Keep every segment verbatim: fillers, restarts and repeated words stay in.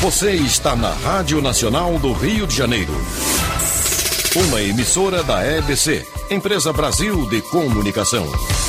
Você está na Rádio Nacional do Rio de Janeiro. Uma emissora da E B C, Empresa Brasil de Comunicação.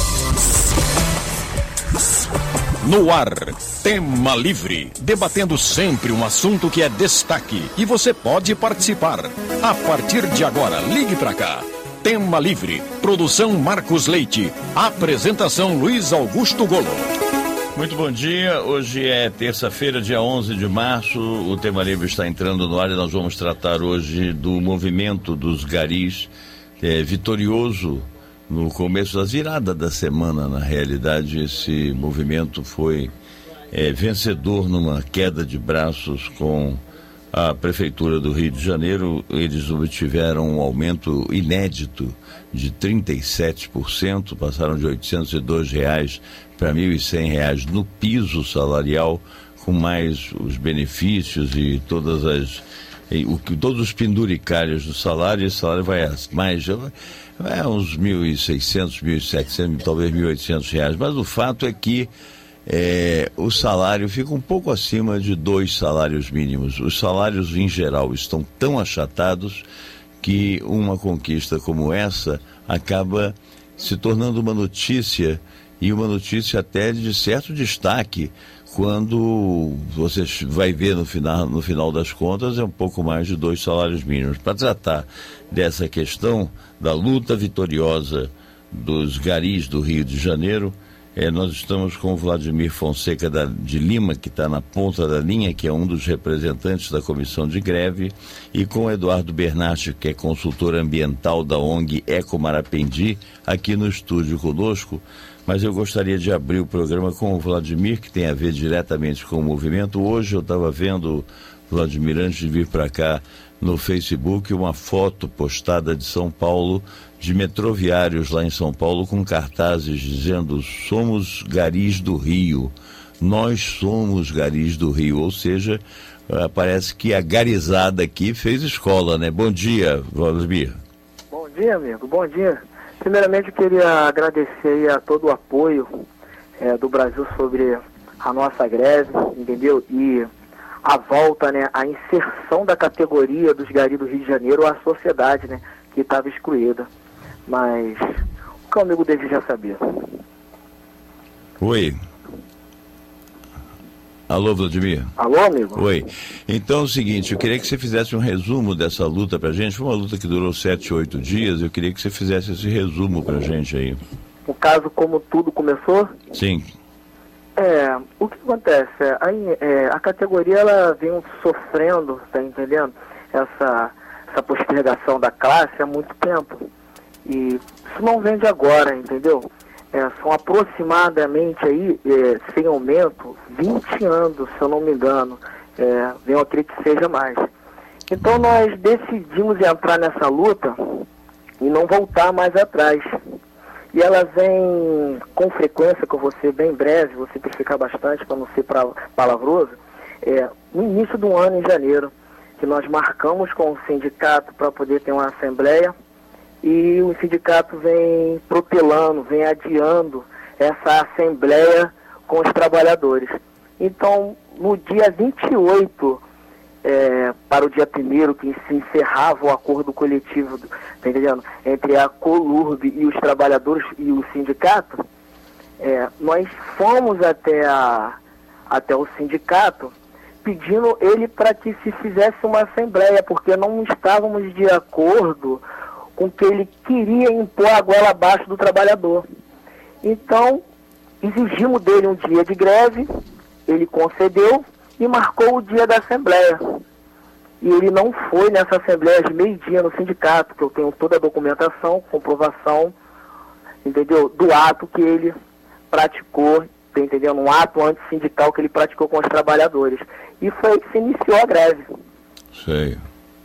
No ar, Tema Livre, debatendo sempre um assunto que é destaque. E você pode participar. A partir de agora, ligue para cá. Tema Livre, produção Marcos Leite, apresentação Luiz Augusto Golo. Muito bom dia, hoje é terça-feira, dia onze de março, o Tema Livre está entrando no ar e nós vamos tratar hoje do movimento dos garis, é, vitorioso no começo da virada da semana. Na realidade, esse movimento foi é, vencedor numa queda de braços com a Prefeitura do Rio de Janeiro. Eles obtiveram um aumento inédito de trinta e sete por cento, passaram de oitocentos e dois reais para mil e cem reais no piso salarial, com mais os benefícios e todas as e, o, todos os penduricários do salário. Esse salário vai a mais, vai a uns mil e seiscentos, mil e setecentos, talvez mil e oitocentos reais, mas o fato é que É, o salário fica um pouco acima de dois salários mínimos. Os salários em geral estão tão achatados que uma conquista como essa acaba se tornando uma notícia, e uma notícia até de certo destaque, quando você vai ver no final, no final das contas é um pouco mais de dois salários mínimos. Para tratar dessa questão da luta vitoriosa dos garis do Rio de Janeiro, É, nós estamos com o Vladimir Fonseca da, de Lima, que está na ponta da linha, que é um dos representantes da comissão de greve, e com o Eduardo Bernatti, que é consultor ambiental da O N G Eco Marapendi, aqui no estúdio conosco. Mas eu gostaria de abrir o programa com o Vladimir, que tem a ver diretamente com o movimento. Hoje eu estava vendo, Vladimir, antes de vir para cá, no Facebook, uma foto postada de São Paulo, de metroviários lá em São Paulo, com cartazes dizendo: somos garis do Rio, nós somos garis do Rio. Ou seja, parece que a garizada aqui fez escola, né? Bom dia, Vladimir. Bom dia, amigo, bom dia. Primeiramente eu queria agradecer a todo o apoio é, do Brasil sobre a nossa greve, entendeu? E a volta, né, a inserção da categoria dos garis do Rio de Janeiro à sociedade, né, que estava excluída. Mas o que o amigo deseja saber? Oi. Alô, Vladimir? Alô, amigo? Oi. Então é o seguinte, eu queria que você fizesse um resumo dessa luta pra gente. Foi uma luta que durou sete, oito dias. Eu queria que você fizesse esse resumo pra gente aí. No caso, como tudo começou? Sim. É, o que acontece? Aí, é, a categoria, ela vem sofrendo, tá entendendo? Essa, essa postergação da classe há muito tempo. E isso não vem de agora, entendeu? É, são aproximadamente aí, é, sem aumento, vinte anos, se eu não me engano. É, venho a crer que seja mais. Então nós decidimos entrar nessa luta e não voltar mais atrás. E ela vem com frequência, que eu vou ser bem breve, vou simplificar bastante para não ser pra, palavroso, é, no início do ano, em janeiro, que nós marcamos com o sindicato para poder ter uma assembleia, e o sindicato vem protelando, vem adiando essa assembleia com os trabalhadores. Então, no dia vinte e oito, é, para o dia primeiro, que se encerrava o acordo coletivo, tá entendendo? Entre a Colurb e os trabalhadores e o sindicato, é, nós fomos até, a, até o sindicato pedindo ele para que se fizesse uma assembleia, porque não estávamos de acordo com que ele queria impor a goela abaixo do trabalhador. Então, exigimos dele um dia de greve, ele concedeu e marcou o dia da assembleia. E ele não foi nessa assembleia de meio-dia no sindicato, que eu tenho toda a documentação, comprovação, entendeu? Do ato que ele praticou, tá entendendo? Um ato antissindical que ele praticou com os trabalhadores. E foi aí que se iniciou a greve. Sei.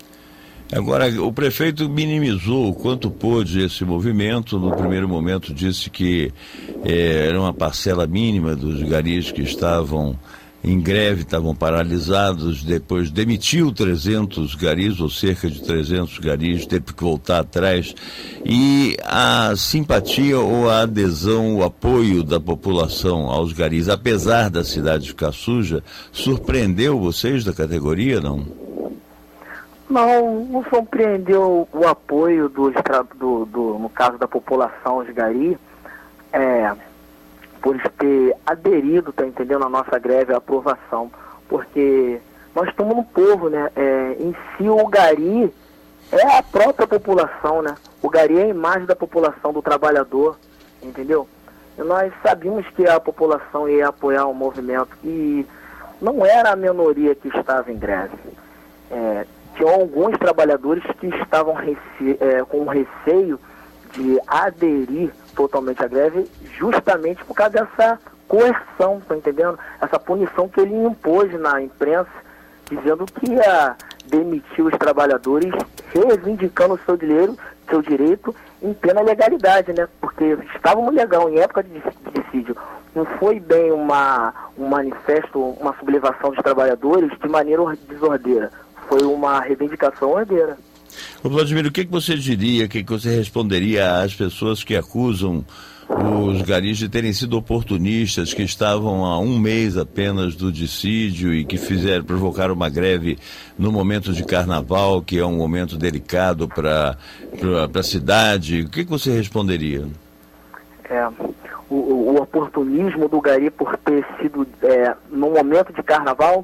Agora, o prefeito minimizou o quanto pôde esse movimento. No primeiro momento disse que eh, era uma parcela mínima dos garis que estavam em greve, estavam paralisados, depois demitiu trezentos garis, ou cerca de trezentos garis, teve que voltar atrás. E a simpatia ou a adesão, o apoio da população aos garis, apesar da cidade ficar suja, surpreendeu vocês da categoria, não? Não, não surpreendeu o apoio do, do, do, no caso da população aos garis, é... por ter aderido, tá entendendo, a nossa greve, a aprovação, porque nós estamos no povo, né, é, em si o gari é a própria população, né, o gari é a imagem da população, do trabalhador, entendeu, e nós sabíamos que a população ia apoiar o movimento, e não era a minoria que estava em greve, é, tinham alguns trabalhadores que estavam rece- é, com receio de aderir totalmente à greve, justamente por causa dessa coerção, tá entendendo? Essa punição que ele impôs na imprensa, dizendo que ia demitir os trabalhadores, reivindicando o seu direito, seu direito em plena legalidade, né? Porque estávamos legal em época de, de dissídio. Não foi bem uma, um manifesto, uma sublevação dos trabalhadores de maneira desordeira. Foi uma reivindicação ordeira. Ô Vladimir, o que, que você diria, o que, que você responderia às pessoas que acusam os garis de terem sido oportunistas, que estavam há um mês apenas do dissídio e que fizeram, provocaram uma greve no momento de carnaval, que é um momento delicado para a cidade? O que, que você responderia? É, o, o oportunismo do gari por ter sido é, no momento de carnaval?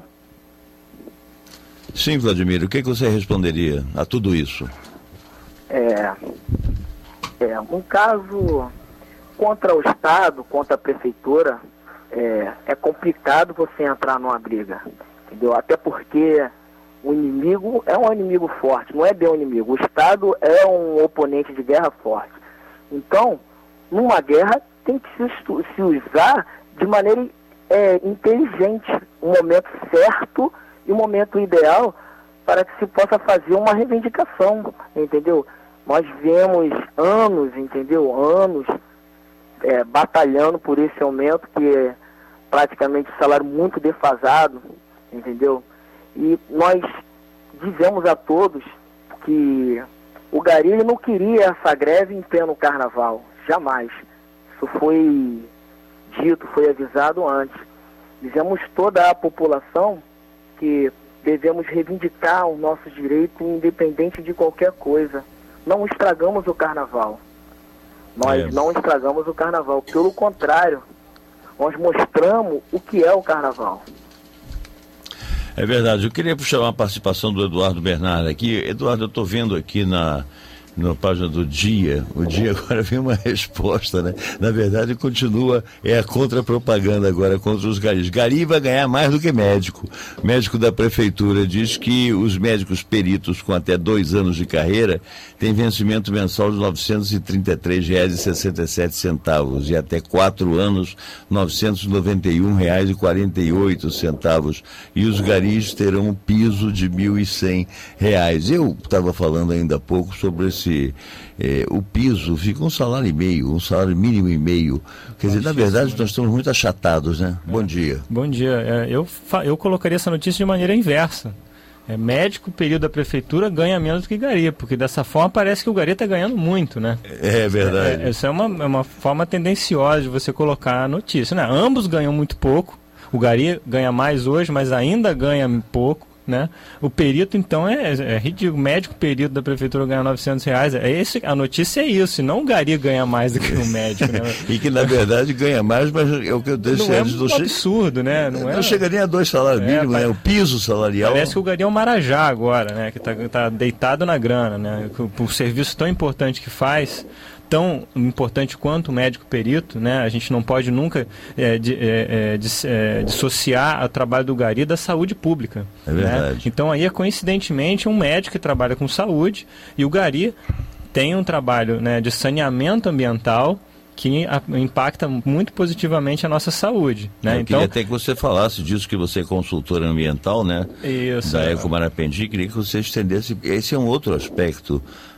Sim, Vladimir, o que, que você responderia a tudo isso? É, é um caso contra o Estado, contra a Prefeitura, é, é complicado você entrar numa briga, entendeu? Até porque o inimigo é um inimigo forte, não é bem um inimigo. O Estado é um oponente de guerra forte. Então, numa guerra tem que se, se usar de maneira é, inteligente, um momento certo e o momento ideal para que se possa fazer uma reivindicação, entendeu? Nós vemos anos, entendeu? Anos é, batalhando por esse aumento, que é praticamente salário muito defasado, entendeu? E nós dizemos a todos que o gari não queria essa greve em pleno carnaval, jamais. Isso foi dito, foi avisado antes. Dizemos toda a população que devemos reivindicar o nosso direito independente de qualquer coisa. Não estragamos o carnaval. Nós é. não estragamos o carnaval. Pelo contrário, nós mostramos o que é o carnaval. É verdade. Eu queria puxar uma participação do Eduardo Bernardo aqui. Eduardo, eu estou vendo aqui na... na página do Dia, o Dia agora vem uma resposta, né? Na verdade continua, é a contra-propaganda agora contra os garis. Gari vai ganhar mais do que médico. Médico da prefeitura diz que os médicos peritos com até dois anos de carreira têm vencimento mensal de novecentos e trinta e três reais e sessenta e sete centavos e até quatro anos novecentos e noventa e um reais e quarenta e oito centavos, e os garis terão um piso de mil e cem reais. Eu estava falando ainda há pouco sobre esse Eh, o piso fica um salário e meio, um salário mínimo e meio. Quer dizer, na verdade, nós estamos muito achatados, né? É. Bom dia. Bom dia. É, eu, eu colocaria essa notícia de maneira inversa. É, médico, período da prefeitura, ganha menos do que gari, porque dessa forma parece que o gari está ganhando muito, né? É verdade. É, essa é uma, é uma forma tendenciosa de você colocar a notícia, né? Ambos ganham muito pouco. O gari ganha mais hoje, mas ainda ganha pouco. Né? O perito, então, é, é ridículo. O médico perito da prefeitura ganha novecentos reais. É esse, a notícia é isso, não o gari ganha mais do que o médico. Né? E que, na verdade, ganha mais, mas é o que eu disse não antes. É um che... absurdo, né? Não, é... não chega nem a dois salários é, mínimos, né? O piso salarial. Parece que o gari é um marajá agora, né? Que está tá deitado na grana, né? Por serviço tão importante que faz, tão importante quanto o médico perito, né? A gente não pode nunca é, de, é, de, é, dissociar o trabalho do gari da saúde pública. É verdade. Né? Então aí é coincidentemente um médico que trabalha com saúde e o gari tem um trabalho, né, de saneamento ambiental que a, impacta muito positivamente a nossa saúde. Né? Eu então, queria até que você falasse disso, que você é consultora ambiental, né? Isso. Da Eco Marapendi, queria que você estendesse, esse é um outro aspecto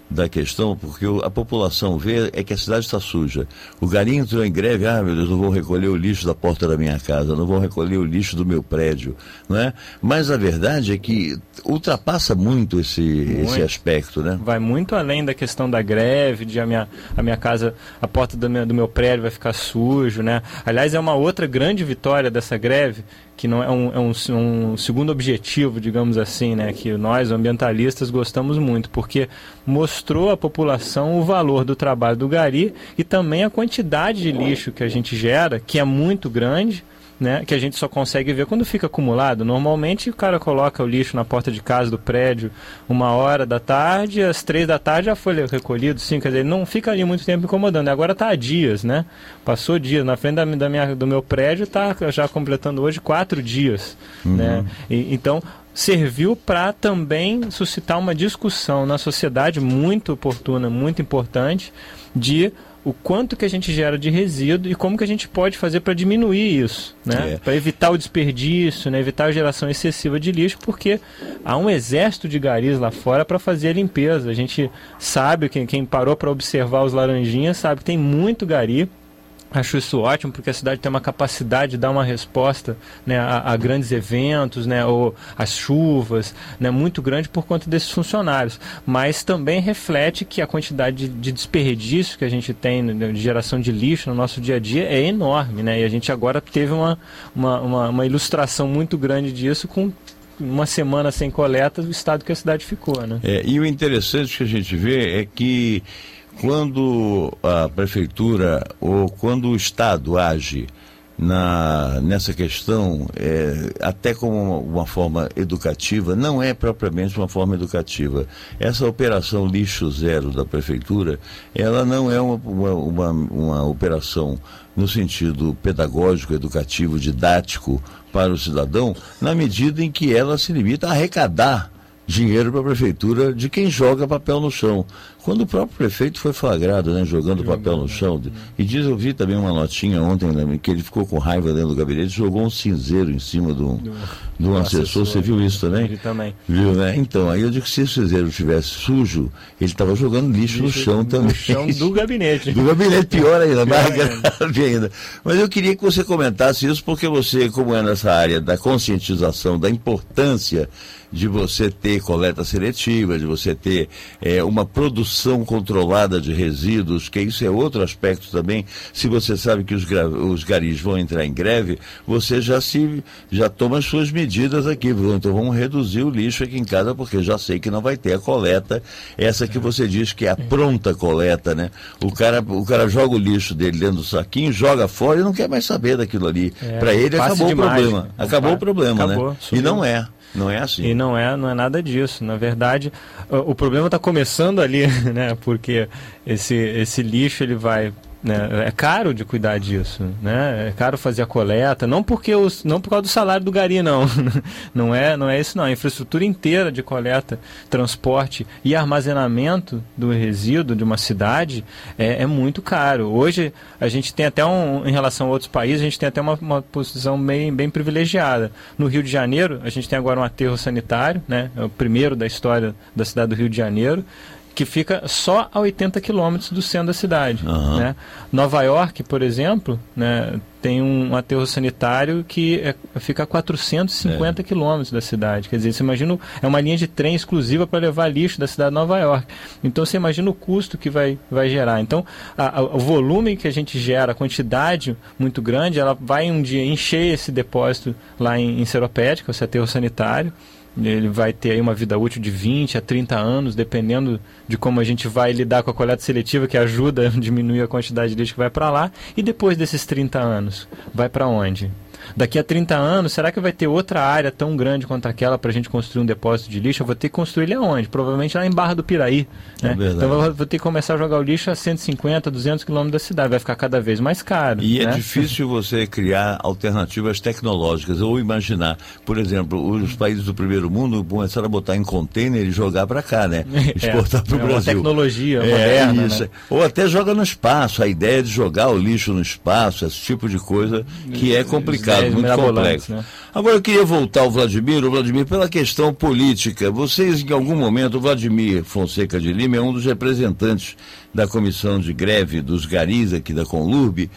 da questão, porque a população vê é que a cidade está suja. O Gari entrou em greve, ah, meu Deus, não vou recolher o lixo da porta da minha casa, não vou recolher o lixo do meu prédio, não é? Mas a verdade é que ultrapassa muito esse, muito. esse aspecto, né? Vai muito além da questão da greve, de a minha, a minha casa, a porta do meu, do meu prédio vai ficar sujo, né? Aliás, é uma outra grande vitória dessa greve, que não é um, é um, um segundo objetivo, digamos assim, né, que nós, ambientalistas, gostamos muito, porque mostrou à população o valor do trabalho do Gari e também a quantidade de lixo que a gente gera, que é muito grande, né, que a gente só consegue ver quando fica acumulado. Normalmente o cara coloca o lixo na porta de casa do prédio uma hora da tarde, às três da tarde já foi recolhido, sim, quer dizer, ele não fica ali muito tempo incomodando. Agora está há dias, né? Passou dias. Na frente da, da minha, do meu prédio está já completando hoje quatro dias. Uhum. Né? E, então, serviu para também suscitar uma discussão na sociedade muito oportuna, muito importante, de o quanto que a gente gera de resíduo e como que a gente pode fazer para diminuir isso, né? É. Para evitar o desperdício, né? Evitar a geração excessiva de lixo, porque há um exército de garis lá fora para fazer a limpeza. A gente sabe, quem, quem parou para observar os laranjinhas, sabe que tem muito gari. Acho isso ótimo, porque a cidade tem uma capacidade de dar uma resposta, né, a, a grandes eventos, né, ou as chuvas, né, muito grande por conta desses funcionários. Mas também reflete que a quantidade de, de desperdício que a gente tem, né, de geração de lixo no nosso dia a dia é enorme, né, e a gente agora teve uma, uma, uma, uma ilustração muito grande disso com uma semana sem coleta, o estado que a cidade ficou. Né? É, e o interessante que a gente vê é que quando a prefeitura ou quando o Estado age na, nessa questão, é, até como uma, uma forma educativa, não é propriamente uma forma educativa. Essa operação lixo zero da prefeitura, ela não é uma, uma, uma, uma operação no sentido pedagógico, educativo, didático para o cidadão, na medida em que ela se limita a arrecadar dinheiro para a prefeitura de quem joga papel no chão. Quando o próprio prefeito foi flagrado, né, jogando jogando, papel no chão, né? E diz, eu vi também uma notinha ontem, né, que ele ficou com raiva dentro do gabinete, jogou um cinzeiro em cima do, do, do assessor. assessor. Você viu isso também? Ele também. Viu, né? Então, aí eu digo que se esse cinzeiro estivesse sujo, ele estava jogando lixo, lixo no chão também. No chão do gabinete. Do gabinete, pior ainda, mais grave ainda. Mas eu queria que você comentasse isso, porque você, como é nessa área da conscientização, da importância de você ter coleta seletiva, de você ter é, uma produção controlada de resíduos, que isso é outro aspecto também. Se você sabe que os, os garis vão entrar em greve, você já se já toma as suas medidas aqui. Então vamos reduzir o lixo aqui em casa, porque já sei que não vai ter a coleta, essa que você diz que é a pronta coleta, né? O cara, o cara joga o lixo dele dentro do saquinho, joga fora e não quer mais saber daquilo ali. É, para ele acabou o problema. Mágica. Acabou o problema, acabou, né? Subiu. E não é. Não é assim. E não é, não é nada disso. Na verdade, o, o problema está começando ali, né? Porque esse, esse lixo ele vai, né? É caro de cuidar disso, né? É caro fazer a coleta, não porque os, não por causa do salário do gari, não. Não é, não é isso não. A infraestrutura inteira de coleta, transporte e armazenamento do resíduo de uma cidade é, é muito caro. Hoje a gente tem até um, em relação a outros países, a gente tem até uma, uma posição bem, bem privilegiada. No Rio de Janeiro, a gente tem agora um aterro sanitário, né? É o primeiro da história da cidade do Rio de Janeiro, que fica só a oitenta quilômetros do centro da cidade. Uhum. Né? Nova York, por exemplo, né, tem um aterro sanitário que é, fica a quatrocentos e cinquenta é. quilômetros da cidade. Quer dizer, você imagina, é uma linha de trem exclusiva para levar lixo da cidade de Nova York. Então você imagina o custo que vai, vai gerar. Então a, a, o volume que a gente gera, a quantidade muito grande, ela vai um dia encher esse depósito lá em, em Seropédica, esse aterro sanitário. Ele vai ter aí uma vida útil de vinte a trinta anos, dependendo de como a gente vai lidar com a coleta seletiva, que ajuda a diminuir a quantidade de lixo que vai para lá. E depois desses trinta anos, vai para onde? Daqui a trinta anos, será que vai ter outra área tão grande quanto aquela para a gente construir um depósito de lixo? Eu vou ter que construir ele aonde? Provavelmente lá em Barra do Piraí. Né? É então eu vou ter que começar a jogar o lixo a cento e cinquenta, duzentos quilômetros da cidade. Vai ficar cada vez mais caro. E né? É difícil você criar alternativas tecnológicas ou imaginar. Por exemplo, os países do primeiro mundo começaram a botar em container e jogar para cá, né? Exportar para o é, Brasil. Uma tecnologia é, moderna. Isso. Né? Ou até joga no espaço. A ideia de jogar o lixo no espaço, esse tipo de coisa que é complicado. Muito complexo. Né? Agora eu queria voltar ao Vladimir, o Vladimir, pela questão política. Vocês, em algum momento, o Vladimir Fonseca de Lima é um dos representantes da comissão de greve dos garis aqui da Conlurb,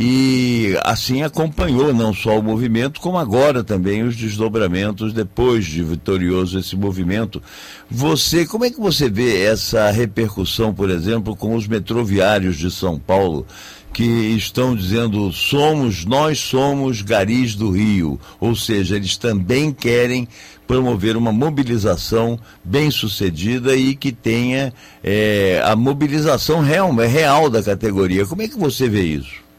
e assim acompanhou não só o movimento, como agora também os desdobramentos depois de vitorioso esse movimento. Você, como é que você vê essa repercussão, por exemplo, com os metroviários de São Paulo, que estão dizendo, somos, nós somos garis do Rio, ou seja, eles também querem promover uma mobilização bem sucedida e que tenha é, a mobilização real, real da categoria. Como é que você vê isso?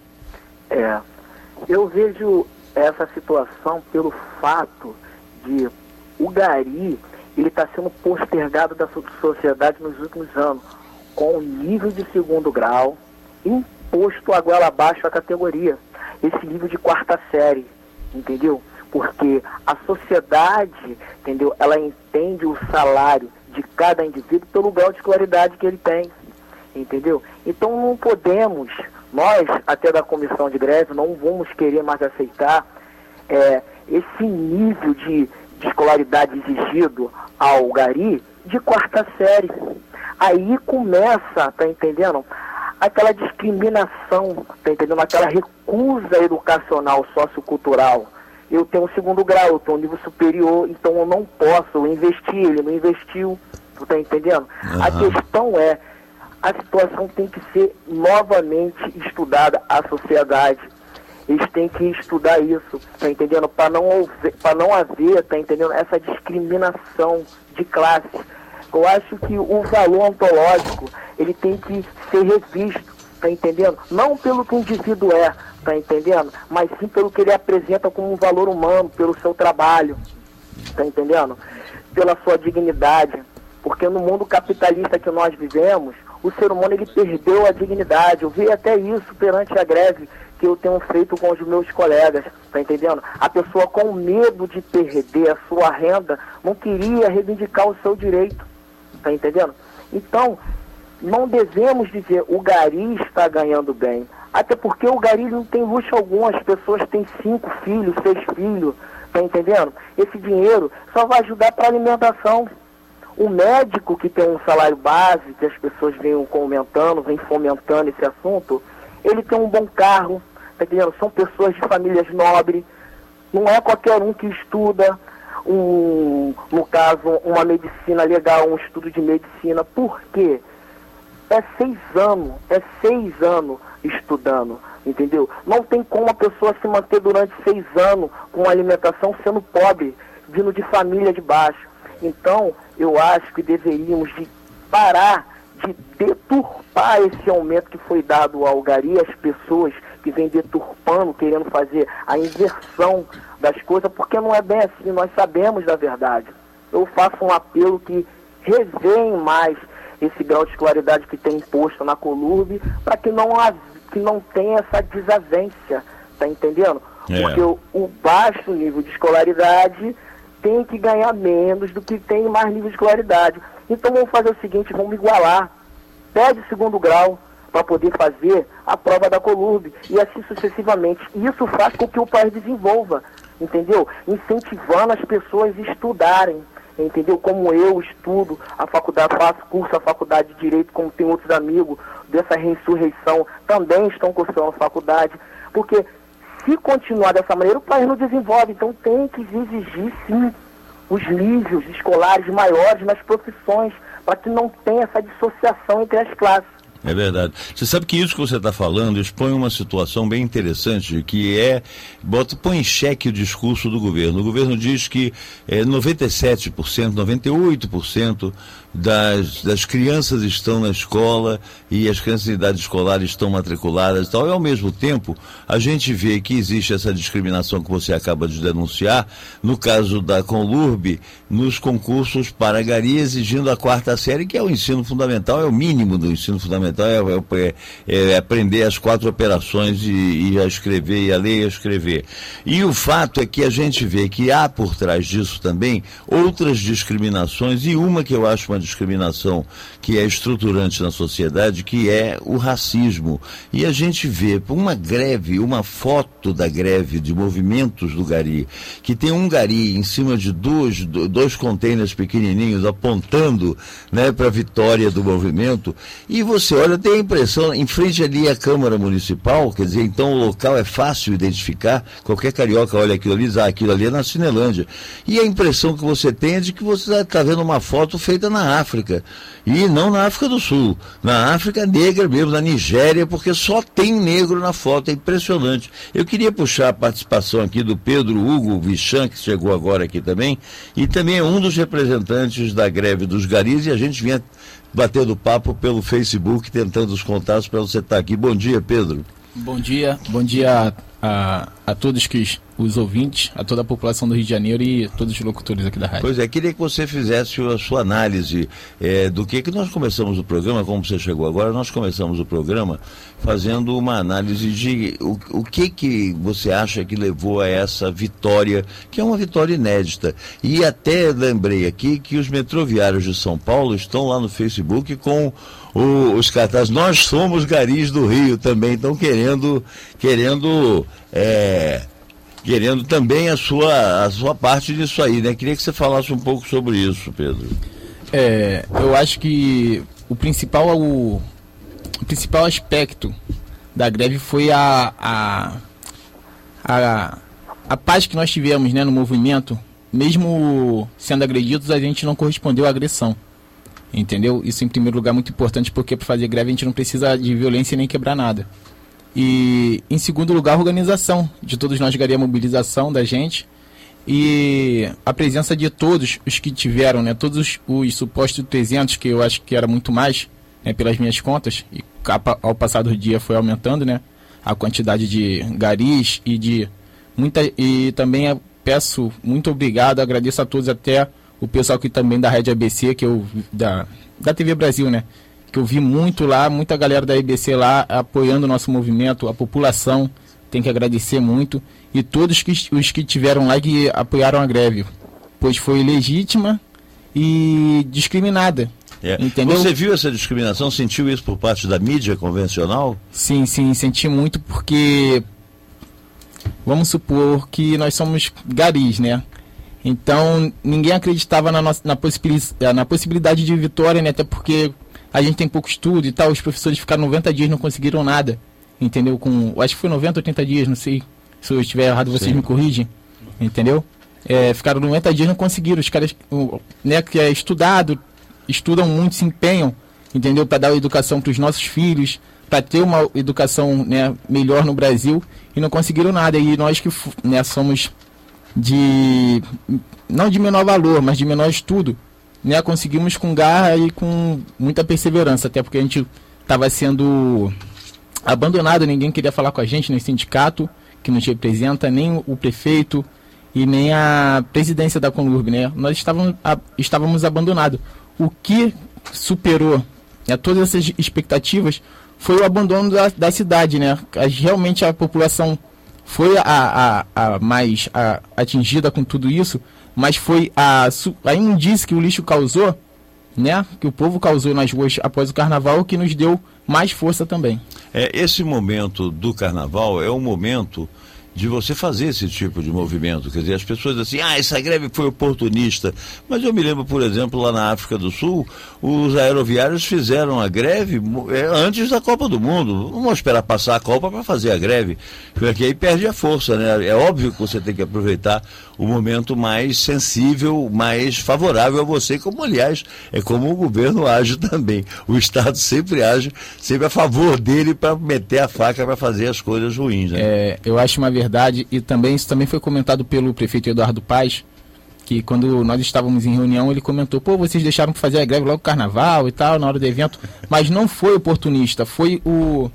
É, eu vejo essa situação pelo fato de o gari, ele está sendo postergado da sociedade nos últimos anos, com o nível de segundo grau imposto a goela abaixo à categoria, esse nível de quarta série, entendeu? Porque a sociedade, entendeu, ela entende o salário de cada indivíduo pelo grau de escolaridade que ele tem, entendeu? Então não podemos, nós, até da comissão de greve, não vamos querer mais aceitar é, esse nível de, de escolaridade exigido ao gari de quarta série. Aí começa, tá entendendo? Aquela discriminação, tá entendendo? Aquela recusa educacional, sociocultural. Eu tenho um segundo grau, eu tenho um nível superior, então eu não posso, eu investi, ele não investiu, tu tá entendendo? Uhum. A questão é, a situação tem que ser novamente estudada, a sociedade. Eles têm que estudar isso, tá entendendo? Para não, para não haver, tá entendendo? Essa discriminação de classe. Eu acho que o valor ontológico, ele tem que ser revisto, tá entendendo? Não pelo que o indivíduo é, tá entendendo? Mas sim pelo que ele apresenta como um valor humano, pelo seu trabalho, tá entendendo? Pela sua dignidade. Porque no mundo capitalista que nós vivemos, o ser humano, ele perdeu a dignidade. Eu vi até isso perante a greve que eu tenho feito com os meus colegas, tá entendendo? A pessoa, com medo de perder a sua renda, não queria reivindicar o seu direito, tá entendendo? Então, não devemos dizer o gari está ganhando bem, até porque o gari não tem luxo algum, as pessoas têm cinco filhos, seis filhos, tá entendendo? Esse dinheiro só vai ajudar para alimentação. O médico que tem um salário base, que as pessoas vêm comentando, vêm fomentando esse assunto, ele tem um bom carro, tá entendendo? São pessoas de famílias nobres, não é qualquer um que estuda, um, no caso, uma medicina legal, um estudo de medicina. Por quê? É seis anos, é seis anos estudando, entendeu? Não tem como a pessoa se manter durante seis anos com alimentação sendo pobre, vindo de família de baixo. Então, eu acho que deveríamos de parar de deturpar esse aumento que foi dado ao gari, as pessoas que vêm deturpando, querendo fazer a inversão das coisas, porque não é bem assim, nós sabemos da verdade. Eu faço um apelo que reveem mais esse grau de escolaridade que tem imposto na Conlurb, para que não, que não tenha essa desavença, tá entendendo? É. Porque o, o baixo nível de escolaridade tem que ganhar menos do que tem mais nível de escolaridade. Então vamos fazer o seguinte, vamos igualar. Pede segundo grau para poder fazer a prova da Conlurb e assim sucessivamente. Isso faz com que o país desenvolva, entendeu? Incentivando as pessoas a estudarem, entendeu? Como eu estudo a faculdade, faço curso a faculdade de Direito, como tem outros amigos dessa ressurreição, também estão cursando a faculdade, porque se continuar dessa maneira, o país não desenvolve. Então tem que exigir, sim, os níveis escolares maiores nas profissões, para que não tenha essa dissociação entre as classes. É verdade. Você sabe que isso que você está falando expõe uma situação bem interessante, que é, bota, põe em xeque o discurso do governo. O governo diz que é, noventa e sete por cento, noventa e oito por cento das, das crianças estão na escola e as crianças de idade escolar estão matriculadas e tal. E ao mesmo tempo, a gente vê que existe essa discriminação que você acaba de denunciar, no caso da Conlurb, nos concursos para gari, exigindo a quarta série, que é o ensino fundamental, é o mínimo do ensino fundamental fundamental é, é, é aprender as quatro operações e, e a escrever, e a ler e a escrever. E o fato é que a gente vê que há por trás disso também outras discriminações, e uma que eu acho uma discriminação que é estruturante na sociedade, que é o racismo. E a gente vê uma greve, uma foto da greve de movimentos do Gari, que tem um Gari em cima de dois, dois containers pequenininhos apontando, né, para a vitória do movimento, e você olha, tem a impressão, em frente ali à Câmara Municipal, quer dizer, então o local é fácil identificar, qualquer carioca olha aquilo ali, diz, ah, aquilo ali é na Cinelândia, e a impressão que você tem é de que você está vendo uma foto feita na África, e não na África do Sul, na África negra mesmo, na Nigéria, porque só tem negro na foto, é impressionante. Eu queria puxar a participação aqui do Pedro Hugo Vichan, que chegou agora aqui também, e também é um dos representantes da greve dos Garis, e a gente vinha batendo papo pelo Facebook, tentando os contatos para você estar aqui. Bom dia, Pedro. Bom dia, bom dia a, a todos que, os ouvintes, a toda a população do Rio de Janeiro e todos os locutores aqui da rádio. Pois é, queria que você fizesse a sua análise é, do que que nós começamos o programa, como você chegou agora, nós começamos o programa fazendo uma análise de o, o que que você acha que levou a essa vitória, que é uma vitória inédita. E até lembrei aqui que os metroviários de São Paulo estão lá no Facebook com o, os cartazes, nós somos Garis do Rio também, estão querendo, querendo, é, querendo também a sua, a sua parte disso aí, né? Queria que você falasse um pouco sobre isso, Pedro. É, eu acho que o principal, o, o principal aspecto da greve foi a, a, a, a paz que nós tivemos, né, no movimento. Mesmo sendo agredidos, a gente não correspondeu à agressão. Entendeu? Isso em primeiro lugar é muito importante, porque para fazer greve a gente não precisa de violência nem quebrar nada. E em segundo lugar, a organização de todos nós, Gari, a mobilização da gente e a presença de todos os que tiveram, né, todos os, os supostos trezentos, que eu acho que era muito mais, né, pelas minhas contas, e ao passar do dia foi aumentando, né, a quantidade de garis e de muita, e também peço muito obrigado, agradeço a todos, até o pessoal que também da Rede A B C, que eu, da, da T V Brasil, né? Que eu vi muito lá, muita galera da A B C lá apoiando o nosso movimento, a população tem que agradecer muito, e todos que, os que tiveram lá que apoiaram a greve, pois foi legítima e discriminada. É. Entendeu? Você viu essa discriminação, sentiu isso por parte da mídia convencional? Sim, sim, senti muito, porque vamos supor que nós somos garis, né? Então, ninguém acreditava na, nossa, na, possibilidade, na possibilidade de vitória, né? Até porque a gente tem pouco estudo e tal. Os professores ficaram noventa dias e não conseguiram nada, entendeu? Com, acho que foi noventa, oitenta dias, não sei. Se eu estiver errado, vocês Sim. me corrigem, entendeu? É, ficaram noventa dias e não conseguiram. Os caras, né, que é estudado, estudam muito, se empenham, entendeu? Para dar educação para os nossos filhos, para ter uma educação, né, melhor no Brasil, e não conseguiram nada. E nós que, né, somos de, não de menor valor, mas de menor estudo, né, conseguimos com garra e com muita perseverança, até porque a gente estava sendo abandonado, ninguém queria falar com a gente, nem sindicato que nos representa, nem o prefeito e nem a presidência da Conurb, né? Nós estávamos, a, estávamos abandonados. O que superou, né, todas essas expectativas foi o abandono da, da cidade, né? Realmente a população foi a, a, a mais a, atingida com tudo isso, mas foi a, a imundície que o lixo causou, né, que o povo causou nas ruas após o carnaval, que nos deu mais força também. É, esse momento do carnaval é um momento de você fazer esse tipo de movimento, quer dizer, as pessoas dizem assim, ah, essa greve foi oportunista, mas eu me lembro, por exemplo, lá na África do Sul, os aeroviários fizeram a greve antes da Copa do Mundo, não vamos esperar passar a Copa para fazer a greve, porque aí perde a força, né? É óbvio que você tem que aproveitar o momento mais sensível, mais favorável a você, como aliás, é como o governo age também, o Estado sempre age, sempre a favor dele para meter a faca para fazer as coisas ruins, né? É, eu acho uma verdade. E também isso também foi comentado pelo prefeito Eduardo Paes, que quando nós estávamos em reunião, ele comentou, pô, vocês deixaram para fazer a greve logo no carnaval e tal, na hora do evento, mas não foi oportunista, foi o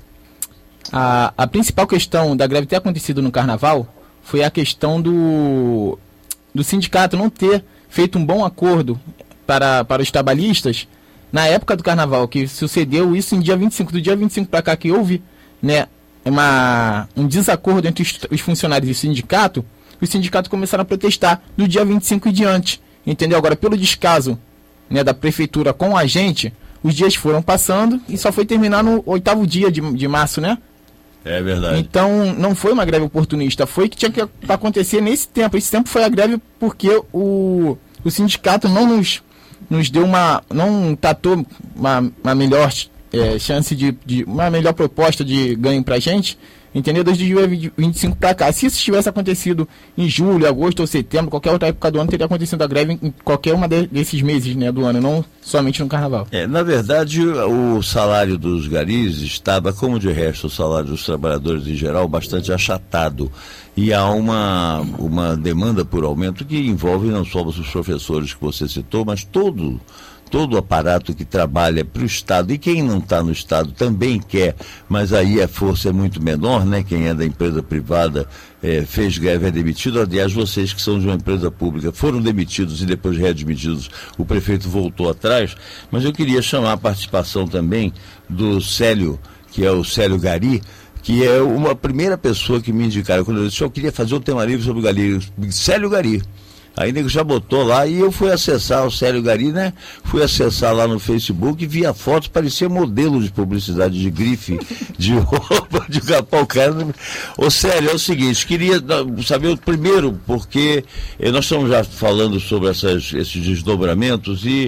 a, a principal questão da greve ter acontecido no carnaval foi a questão do, do sindicato não ter feito um bom acordo para, para os trabalhistas, na época do carnaval, que sucedeu isso em dia vinte e cinco, do dia vinte e cinco para cá que houve, né, uma, um desacordo entre os, os funcionários e o sindicato, os sindicatos começaram a protestar do dia vinte e cinco e diante, entendeu? Agora, pelo descaso, né, da prefeitura com a gente, os dias foram passando e só foi terminar no oitavo dia de, de março, né? É verdade. Então, não foi uma greve oportunista, foi que tinha que acontecer nesse tempo. Esse tempo foi a greve porque o, o sindicato não nos, nos deu uma, não tratou uma, uma melhor é, chance de, de, uma melhor proposta de ganho pra gente, entendeu? Desde o dia vinte e cinco para cá. Se isso tivesse acontecido em julho, agosto ou setembro, qualquer outra época do ano, teria acontecido a greve em qualquer uma de, desses meses, né, do ano, não somente no carnaval. É, na verdade, o salário dos garis estava, como de resto o salário dos trabalhadores em geral, bastante achatado. E há uma, uma demanda por aumento que envolve não só os professores que você citou, mas todo... todo o aparato que trabalha para o Estado, e quem não está no Estado também quer, mas aí a força é muito menor, né? Quem é da empresa privada é, fez greve, é demitido. Aliás, vocês que são de uma empresa pública foram demitidos e depois readmitidos, o prefeito voltou atrás, mas eu queria chamar a participação também do Célio, que é o Célio Gari, que é uma primeira pessoa que me indicaram, quando eu disse, eu queria fazer um tema livre sobre o Gari, Célio Gari. Aí ele já botou lá e eu fui acessar o Célio Gari, né? Fui acessar lá no Facebook e vi a foto, parecia modelo de publicidade de grife, de roupa, de capar o cara. Ô Célio, é o seguinte, queria saber primeiro, porque eh, nós estamos já falando sobre essas, esses desdobramentos e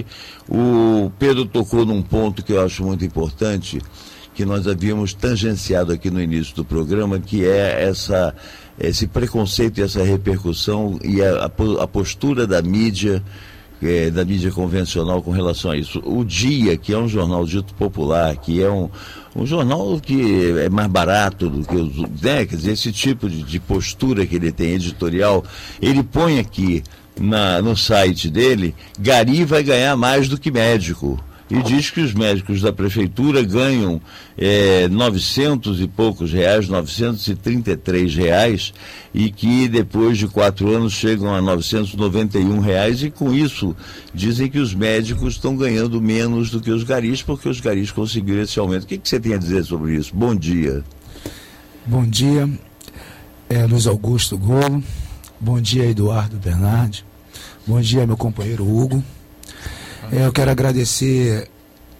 o Pedro tocou num ponto que eu acho muito importante, que nós havíamos tangenciado aqui no início do programa, que é essa... esse preconceito e essa repercussão e a, a postura da mídia, é, da mídia convencional com relação a isso. O Dia, que é um jornal dito popular, que é um, um jornal que é mais barato do que os, né, quer dizer, esse tipo de, de postura que ele tem editorial, ele põe aqui na, no site dele, Gari vai ganhar mais do que médico. E diz que os médicos da prefeitura ganham é, novecentos e poucos reais, novecentos e trinta e três reais, e que depois de quatro anos chegam a novecentos e noventa e um reais, e com isso dizem que os médicos estão ganhando menos do que os garis, porque os garis conseguiram esse aumento. O que, que você tem a dizer sobre isso? Bom dia. Bom dia, é, Luiz Augusto Golo. Bom dia, Eduardo Bernardi. Bom dia, meu companheiro Hugo. É, eu quero agradecer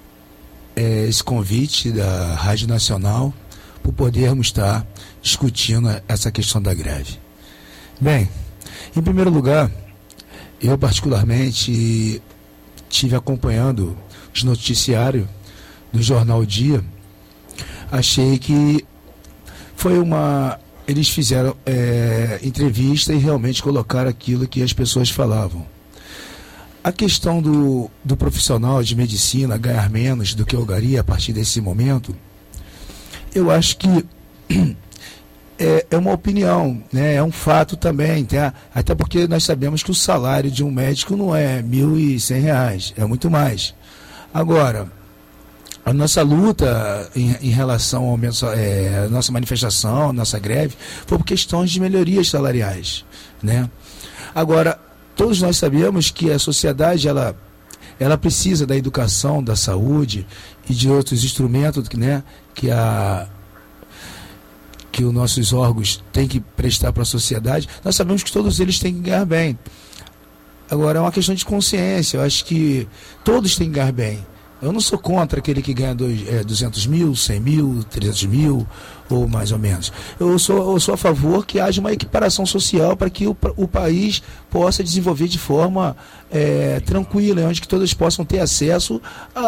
é, esse convite da Rádio Nacional por podermos estar discutindo essa questão da greve. Bem, em primeiro lugar, eu particularmente estive acompanhando os noticiários do Jornal Dia. Achei que foi uma... Eles fizeram é, entrevista e realmente colocaram aquilo que as pessoas falavam. A questão do, do profissional de medicina ganhar menos do que o Gari a partir desse momento, eu acho que é, é uma opinião, né? É um fato também, tá? Até porque nós sabemos que o salário de um médico não é mil e cem reais, é muito mais. Agora, a nossa luta em, em relação ao aumento, é, a nossa manifestação, a nossa greve, foi por questões de melhorias salariais, né? Agora, todos nós sabemos que a sociedade ela, ela precisa da educação, da saúde e de outros instrumentos, né, que, a, que os nossos órgãos têm que prestar para a sociedade. Nós sabemos que todos eles têm que ganhar bem. Agora, é uma questão de consciência. Eu acho que todos têm que ganhar bem. Eu não sou contra aquele que ganha dois, é, duzentos mil, cem mil, trezentos mil, ou mais ou menos. Eu sou, eu sou a favor que haja uma equiparação social para que o, o país possa desenvolver de forma é, tranquila, onde que todos possam ter acesso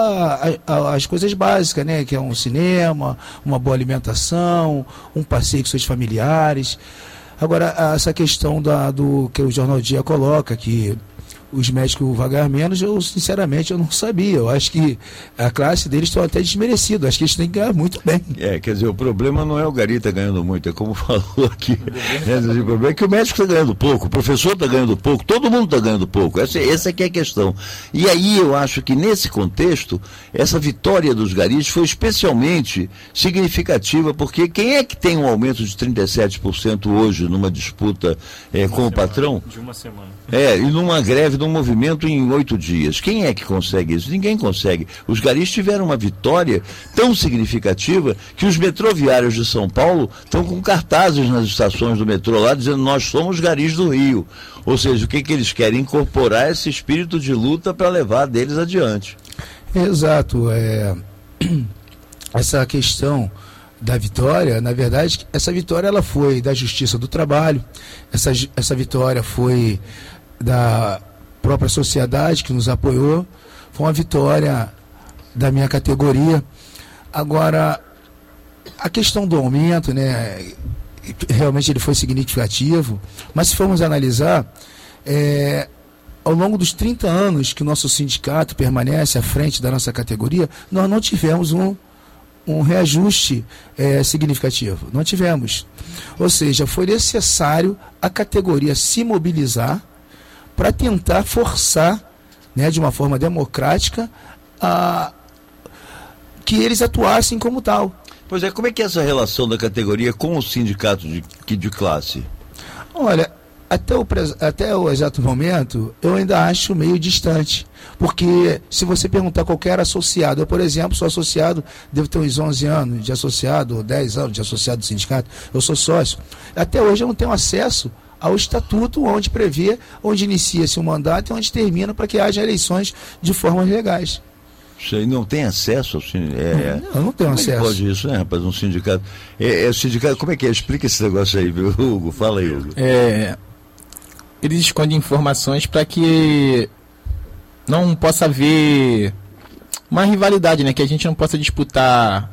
às coisas básicas, né? Que é um cinema, uma boa alimentação, um passeio com seus familiares. Agora, essa questão da, do que o Jornal Dia coloca, que os médicos vão ganhar menos, eu sinceramente eu não sabia. Eu acho que a classe deles está até desmerecida. Acho que eles têm que ganhar muito bem. É, quer dizer, o problema não é o Gari tá ganhando muito, é como falou aqui. Né? O problema é que o médico está ganhando pouco, o professor está ganhando pouco, todo mundo está ganhando pouco. Essa, essa aqui é a questão. E aí eu acho que nesse contexto, essa vitória dos Garis foi especialmente significativa, porque quem é que tem um aumento de trinta e sete por cento hoje numa disputa é, com semana, o patrão? De uma semana. É, e numa greve num movimento em oito dias. Quem é que consegue isso? Ninguém consegue. Os garis tiveram uma vitória tão significativa que os metroviários de São Paulo estão com cartazes nas estações do metrô lá dizendo: nós somos garis do Rio. Ou seja, o que, que eles querem? Incorporar esse espírito de luta para levar deles adiante. Exato. É... Essa questão da vitória, na verdade, essa vitória ela foi da Justiça do Trabalho, essa, essa vitória foi da própria sociedade que nos apoiou, foi uma vitória da minha categoria. Agora, a questão do aumento, né, realmente ele foi significativo, mas se formos analisar, é, ao longo dos trinta anos que o nosso sindicato permanece à frente da nossa categoria, nós não tivemos um um reajuste é, significativo. Não tivemos. Ou seja, foi necessário a categoria se mobilizar para tentar forçar, né, de uma forma democrática, a, que eles atuassem como tal. Pois é, como é que é essa relação da categoria com o sindicato de, de classe? Olha, até o, até o exato momento, eu ainda acho meio distante. Porque se você perguntar qualquer associado, eu, por exemplo, sou associado, devo ter uns onze anos de associado, ou dez anos de associado do sindicato, eu sou sócio. Até hoje eu não tenho acesso ao estatuto onde prevê, onde inicia-se o mandato e onde termina, para que haja eleições de formas legais. Você não tem acesso ao sindicato? É, não, eu não tenho como acesso. Como pode isso, né, rapaz? Um sindicato. É, é, o sindicato, como é que é? Explica esse negócio aí, viu, Hugo? Fala aí, Hugo. É, eles escondem informações para que não possa haver uma rivalidade, né? Que a gente não possa disputar,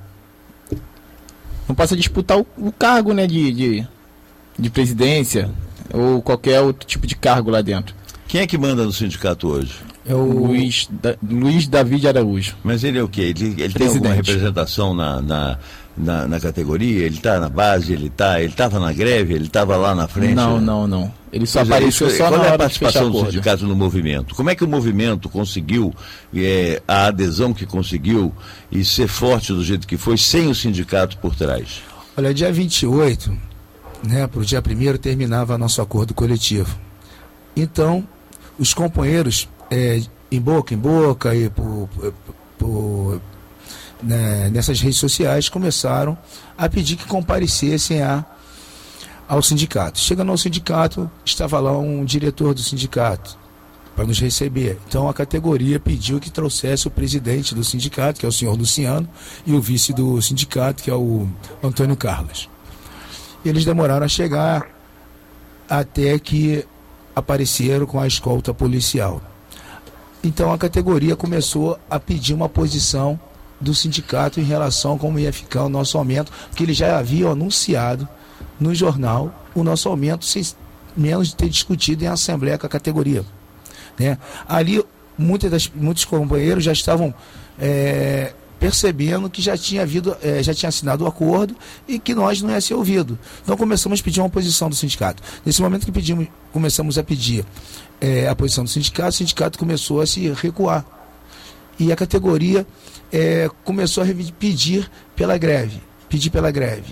não possa disputar o, o cargo, né? De, de, de presidência ou qualquer outro tipo de cargo lá dentro. Quem é que manda no sindicato hoje? É o Luiz, da, Luiz David Araújo. Mas ele é o quê? Ele, ele tem alguma representação na, na, na, na categoria? Ele está na base? Ele tá, ele estava na greve? Ele estava lá na frente? Não, não, não. Ele só pois apareceu é, só qual na é a hora de fechar participação do acordo. sindicato no movimento? Como é que o movimento conseguiu é, a adesão que conseguiu e ser forte do jeito que foi sem o sindicato por trás? Olha, dia vinte e oito, né, para o dia primeiro terminava nosso acordo coletivo. Então, os companheiros, é, em boca em boca e por, por, por, né, nessas redes sociais, começaram a pedir que comparecessem a, ao sindicato. Chegando ao sindicato, estava lá um diretor do sindicato para nos receber. Então a categoria pediu que trouxesse o presidente do sindicato, que é o senhor Luciano, e o vice do sindicato, que é o Antônio Carlos. Eles demoraram a chegar até que apareceram com a escolta policial. Então a categoria começou a pedir uma posição do sindicato em relação a como ia ficar o nosso aumento, porque eles já haviam anunciado no jornal o nosso aumento, sem menos de ter discutido em assembleia com a categoria. Né? Ali, muitas das, muitos companheiros já estavam é, percebendo que já tinha, havido, é, já tinha assinado o acordo e que nós não ia ser ouvido. Então começamos a pedir uma posição do sindicato. Nesse momento que pedimos, começamos a pedir é, a posição do sindicato, o sindicato começou a se recuar. E a categoria é, começou a pedir pela greve, pedir pela greve.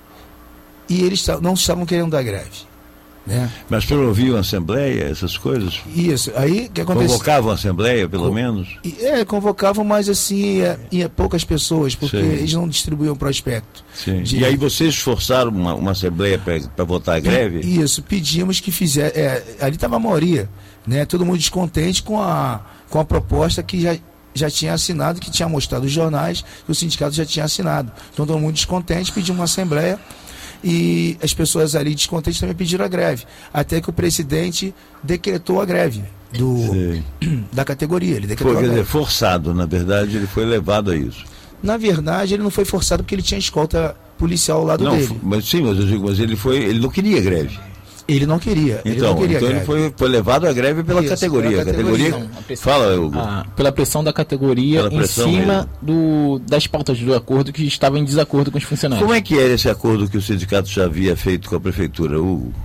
E eles não estavam querendo dar greve. Né? Mas promoviam a assembleia, essas coisas? Isso, aí que aconteceu? Convocavam a assembleia, pelo Co menos? É, convocavam, mas assim, ia, ia poucas pessoas, porque Sim. eles não distribuíam prospecto. Sim. De... E aí vocês forçaram uma, uma assembleia para votar a greve? Isso, pedimos que fizesse. É, ali estava a maioria, né? Todo mundo descontente com a, com a proposta que já, já tinha assinado, que tinha mostrado os jornais, que o sindicato já tinha assinado. Então todo mundo descontente, pedimos uma assembleia. E as pessoas ali descontentes também pediram a greve. Até que o presidente decretou a greve do, da categoria. Ele decretou Foi, a quer greve. dizer, forçado, na verdade, ele foi levado a isso. Na verdade, ele não foi forçado porque ele tinha escolta policial ao lado não, dele. Mas sim, mas eu digo, mas ele foi, ele não queria greve. Ele não queria. Então, ele, não queria então greve. ele foi, foi levado à greve pela Isso, categoria. pela A categoria. categoria. Não, a Fala, Hugo. Ah, pela pressão da categoria Pela em pressão cima do, das pautas do acordo que estavam em desacordo com os funcionários. Como é que era esse acordo que o sindicato já havia feito com a prefeitura, Hugo?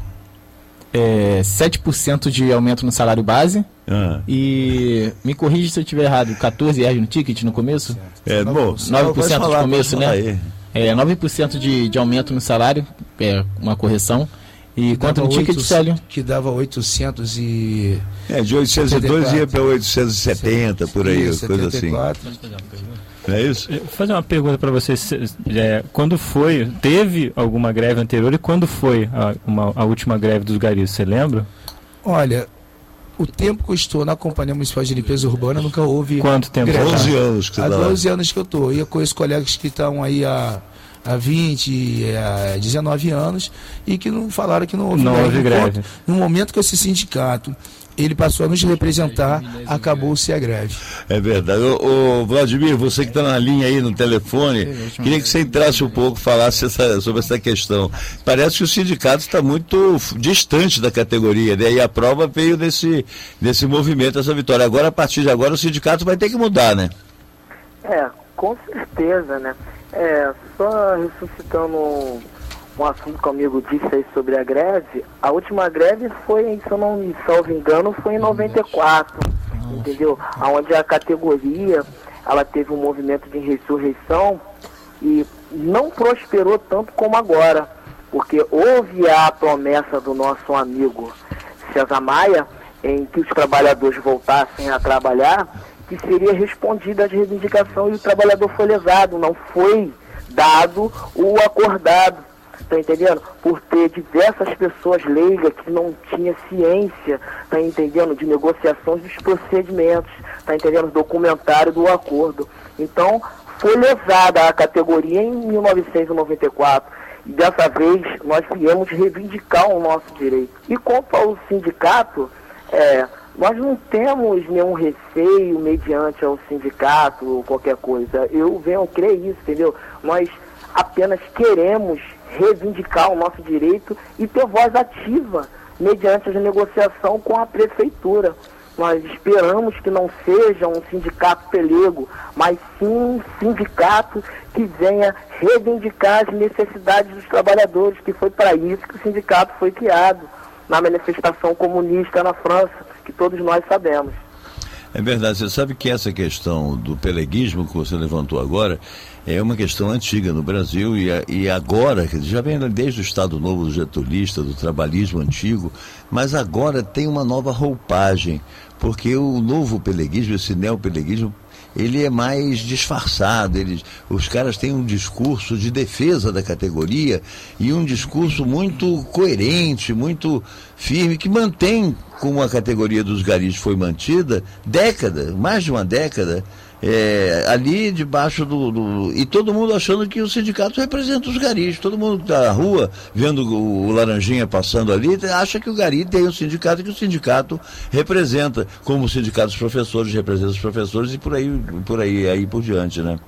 É, sete por cento de aumento no salário base Ah. e, me corrige se eu estiver errado, quatorze reais no ticket no começo? É, bom, nove por cento pode falar, de começo, pode falar né? aí. É, nove por cento de, de aumento no salário, é uma correção. E que quanto dava no ticket, oito- Célio? Que dava oitocentos e... É, de oitocentos e dois ia para oitocentos e setenta, por aí, Isso, coisa assim. setenta e quatro. Não é isso? Vou fazer uma pergunta para você. se- é, quando foi, teve alguma greve anterior e quando foi a, uma- a última greve dos garis? Você lembra? Olha, o tempo que eu estou na Companhia Municipal de Limpeza Urbana nunca houve Quanto tempo? greve. onze anos que você Há está lá. doze anos que eu estou. E eu conheço colegas que estão aí há, há vinte, há dezenove anos e que não falaram que não houve Não houve No greve. ponto- No momento que esse sindicato ele passou a nos representar, acabou-se a greve. É verdade. Ô, ô, Vladimir, você que está na linha aí no telefone, queria que você entrasse um pouco, falasse essa- sobre essa questão. Parece que o sindicato está muito f- distante da categoria, né? E a prova veio desse, desse movimento, dessa vitória. Agora, a partir de agora, o sindicato vai ter que mudar, né? É, com certeza, né? É, só ressuscitando um, um assunto que o amigo disse aí sobre a greve, a última greve foi, se eu não me salvo engano, foi em noventa e quatro, entendeu? Onde a categoria, ela teve um movimento de ressurreição e não prosperou tanto como agora, porque houve a promessa do nosso amigo César Maia em que os trabalhadores voltassem a trabalhar, que seria respondida às reivindicações e o trabalhador foi lesado, não foi dado o acordado, tá entendendo? Por ter diversas pessoas leigas que não tinham ciência, tá entendendo? De negociações dos procedimentos, tá entendendo? Documentário do acordo. Então, foi lesada a categoria em mil novecentos e noventa e quatro. E dessa vez nós viemos reivindicar o nosso direito. E quanto ao sindicato, é, nós não temos nenhum receio mediante ao sindicato ou qualquer coisa. Eu venho crer isso, entendeu? Nós apenas queremos reivindicar o nosso direito e ter voz ativa mediante a negociação com a prefeitura. Nós esperamos que não seja um sindicato pelego, mas sim um sindicato que venha reivindicar as necessidades dos trabalhadores, que foi para isso que o sindicato foi criado, na manifestação comunista na França, que todos nós sabemos. É verdade, você sabe que essa questão do peleguismo que você levantou agora é uma questão antiga no Brasil e, a- e agora, quer dizer, já vem desde o Estado Novo do Getulista, do trabalhismo antigo, mas agora tem uma nova roupagem, porque o novo peleguismo, esse neopeleguismo, ele é mais disfarçado, eles, os caras têm um discurso de defesa da categoria e um discurso muito coerente, muito firme, que mantém como a categoria dos garis foi mantida, década, mais de uma década, é, ali debaixo do, do... E todo mundo achando que o sindicato representa os garis. Todo mundo que está na rua, vendo o, o Laranjinha passando ali, acha que o gari tem um sindicato, que o sindicato representa, como o sindicato dos professores representa os professores e por aí, por aí, aí por diante, né?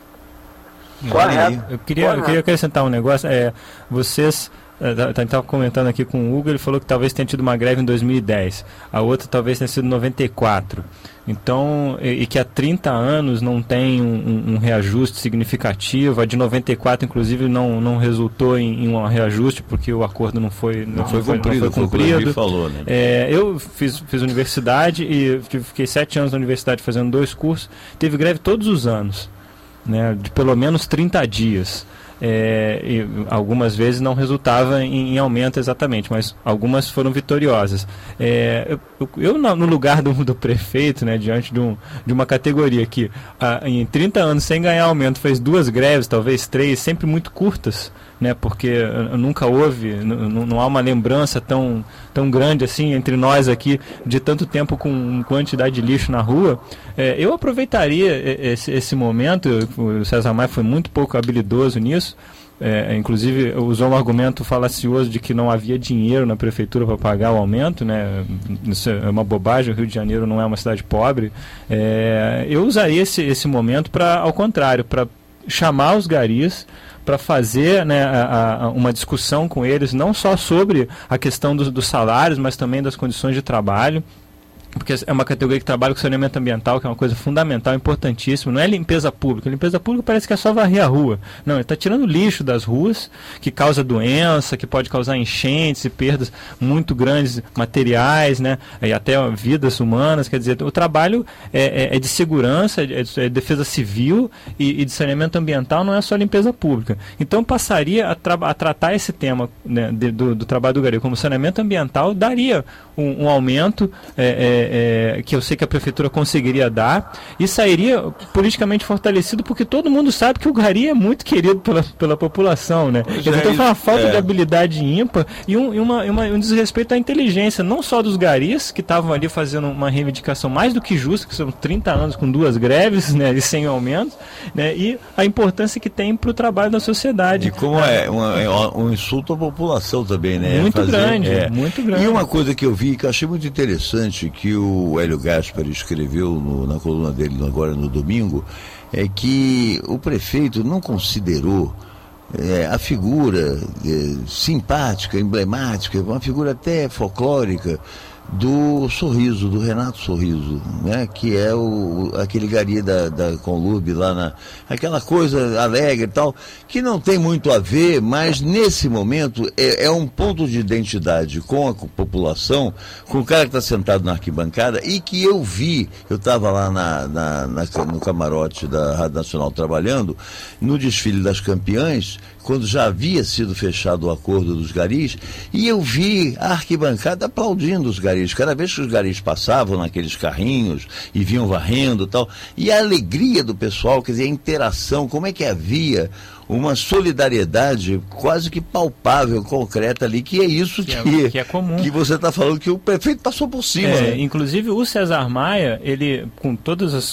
Correto. Eu queria, eu queria acrescentar um negócio. É, vocês estava comentando aqui com o Hugo, ele falou que talvez tenha tido uma greve em dois mil e dez, a outra talvez tenha sido em noventa e quatro. Então, e, e que há trinta anos não tem um, um reajuste significativo. A de noventa e quatro, inclusive, não, não resultou em, em um reajuste, porque o acordo não foi, não, Não foi foi, cumprido, não foi foi o que o Levi cumprido. falou, né? É, eu fiz, fiz universidade e fiquei sete anos na universidade fazendo dois cursos. Teve greve todos os anos, né, de pelo menos trinta dias. É, e algumas vezes não resultava em, em aumento exatamente, mas algumas foram vitoriosas. É, eu, eu, no lugar do, do prefeito, né, diante de, um, de uma categoria que ah, em trinta anos sem ganhar aumento fez duas greves, talvez três, sempre muito curtas, né, porque nunca houve, não há uma lembrança tão, tão grande assim entre nós aqui de tanto tempo com quantidade de lixo na rua. É, eu aproveitaria esse, esse momento. O César Maia foi muito pouco habilidoso nisso. É, inclusive usou um argumento falacioso de que não havia dinheiro na prefeitura para pagar o aumento, né? Isso é uma bobagem. O Rio de Janeiro não é uma cidade pobre. É, eu usaria esse, esse momento para, ao contrário, para chamar os garis, para fazer, né, a, a, uma discussão com eles, não só sobre a questão dos, dos salários, mas também das condições de trabalho. porque é uma categoria que trabalha com saneamento ambiental, que é uma coisa fundamental, importantíssima. Não é limpeza pública. Limpeza pública parece que é só varrer a rua. Não, ele está tirando lixo das ruas, que causa doença, que pode causar enchentes e perdas muito grandes materiais, né? E até vidas humanas. Quer dizer, o trabalho é, é, é de segurança, é de, é de defesa civil e, e de saneamento ambiental, não é só limpeza pública. Então passaria a, tra a tratar esse tema, né, de, do, do trabalho do gari como saneamento ambiental, daria um, um aumento é, é, É, que eu sei que a prefeitura conseguiria dar e sairia politicamente fortalecido, porque todo mundo sabe que o gari é muito querido pela, pela população, né? Quer dizer, então foi uma falta é. de habilidade ímpar e, um, e uma, uma, um desrespeito à inteligência, não só dos garis, que estavam ali fazendo uma reivindicação mais do que justa, que são trinta anos com duas greves, né, e sem aumentos, né, e a importância que tem para o trabalho da sociedade. E como é, é, uma, é um insulto à população também, né? Muito Fazer, grande, é. muito grande. E uma coisa que eu vi, que eu achei muito interessante, que o Hélio Gaspari escreveu no, na coluna dele agora no domingo, é que o prefeito não considerou é, a figura é, simpática, emblemática, uma figura até folclórica do Sorriso, do Renato Sorriso, né? Que é o, aquele gari da, da Conlurb lá na... aquela coisa alegre e tal, que não tem muito a ver, mas nesse momento é, é um ponto de identidade com a população, com o cara que está sentado na arquibancada e que eu vi, eu estava lá na, na, na, no camarote da Rádio Nacional trabalhando, no desfile das campeãs, quando já havia sido fechado o acordo dos garis, e eu vi a arquibancada aplaudindo os garis. Cada vez que os garis passavam naqueles carrinhos e vinham varrendo e tal, e a alegria do pessoal, quer dizer, a interação, como é que havia uma solidariedade quase que palpável, concreta ali, que é isso que, que, é, que, é comum. que você está falando, que o prefeito passou por cima. É, né? Inclusive o César Maia, ele, com todas as,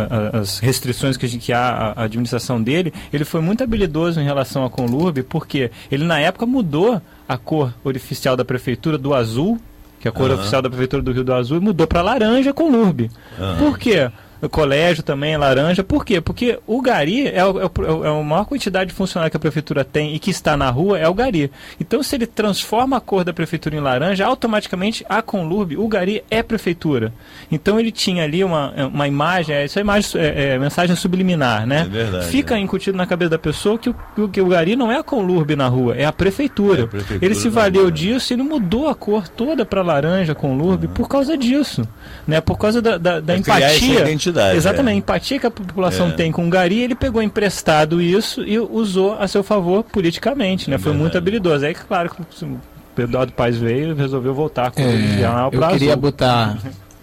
as restrições que, a gente, que há a administração dele, ele foi muito habilidoso em relação à Conlurb, porque ele na época mudou a cor oficial da prefeitura do azul, que é a cor uhum. oficial da prefeitura do Rio do Azul, e mudou para laranja Conlurb. Uhum. Por quê? O colégio também é laranja. Por quê? Porque o gari é, o, é, o, é a maior quantidade de funcionário que a prefeitura tem e que está na rua é o gari. Então, se ele transforma a cor da prefeitura em laranja, automaticamente a Conlurb, o gari é prefeitura. Então, ele tinha ali uma, uma imagem, essa imagem é, é mensagem subliminar, né? É verdade, Fica é. incutido na cabeça da pessoa que o, que o gari não é a Conlurb na rua, é a prefeitura. É a prefeitura ele se valeu rua, disso, ele mudou a cor toda para laranja Conlurb uhum. por causa disso, né? Por causa da, da, da empatia. Exatamente, é. a empatia que a população é. tem com o gari, ele pegou emprestado isso e usou a seu favor politicamente, né? É Foi muito habilidoso. Aí, claro, que o Eduardo Paes veio e resolveu voltar com é, o jornal Eu queria azul. botar...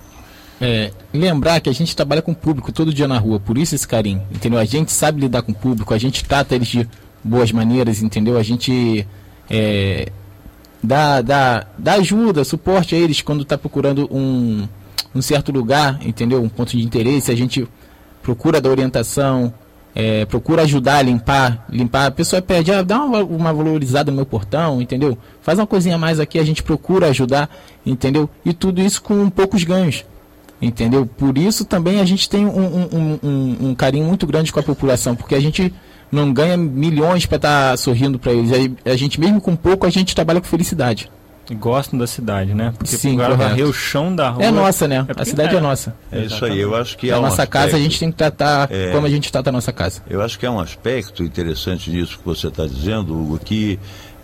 É, lembrar que a gente trabalha com o público todo dia na rua, por isso esse carinho, entendeu? A gente sabe lidar com o público, a gente trata eles de boas maneiras, entendeu? A gente é, dá, dá, dá ajuda, suporte a eles quando está procurando um... um certo lugar, entendeu? Um ponto de interesse, a gente procura dar orientação, é, procura ajudar a limpar, limpar, a pessoa pede, ah, dá uma, uma valorizada no meu portão, entendeu? Faz uma coisinha a mais aqui, a gente procura ajudar, entendeu? E tudo isso com poucos ganhos, entendeu? Por isso também a gente tem um, um, um, um carinho muito grande com a população, porque a gente não ganha milhões para estar tá sorrindo para eles, a, a gente mesmo com pouco, a gente trabalha com felicidade. E gostam da cidade, né? Porque Sim, agora varrer o chão da rua... É nossa, né? É a cidade é, é nossa. É isso aí, eu acho que é, é a um nossa aspecto, casa, a gente tem que tratar é, como a gente trata a nossa casa. Eu acho que é um aspecto interessante nisso que você está dizendo, Hugo, que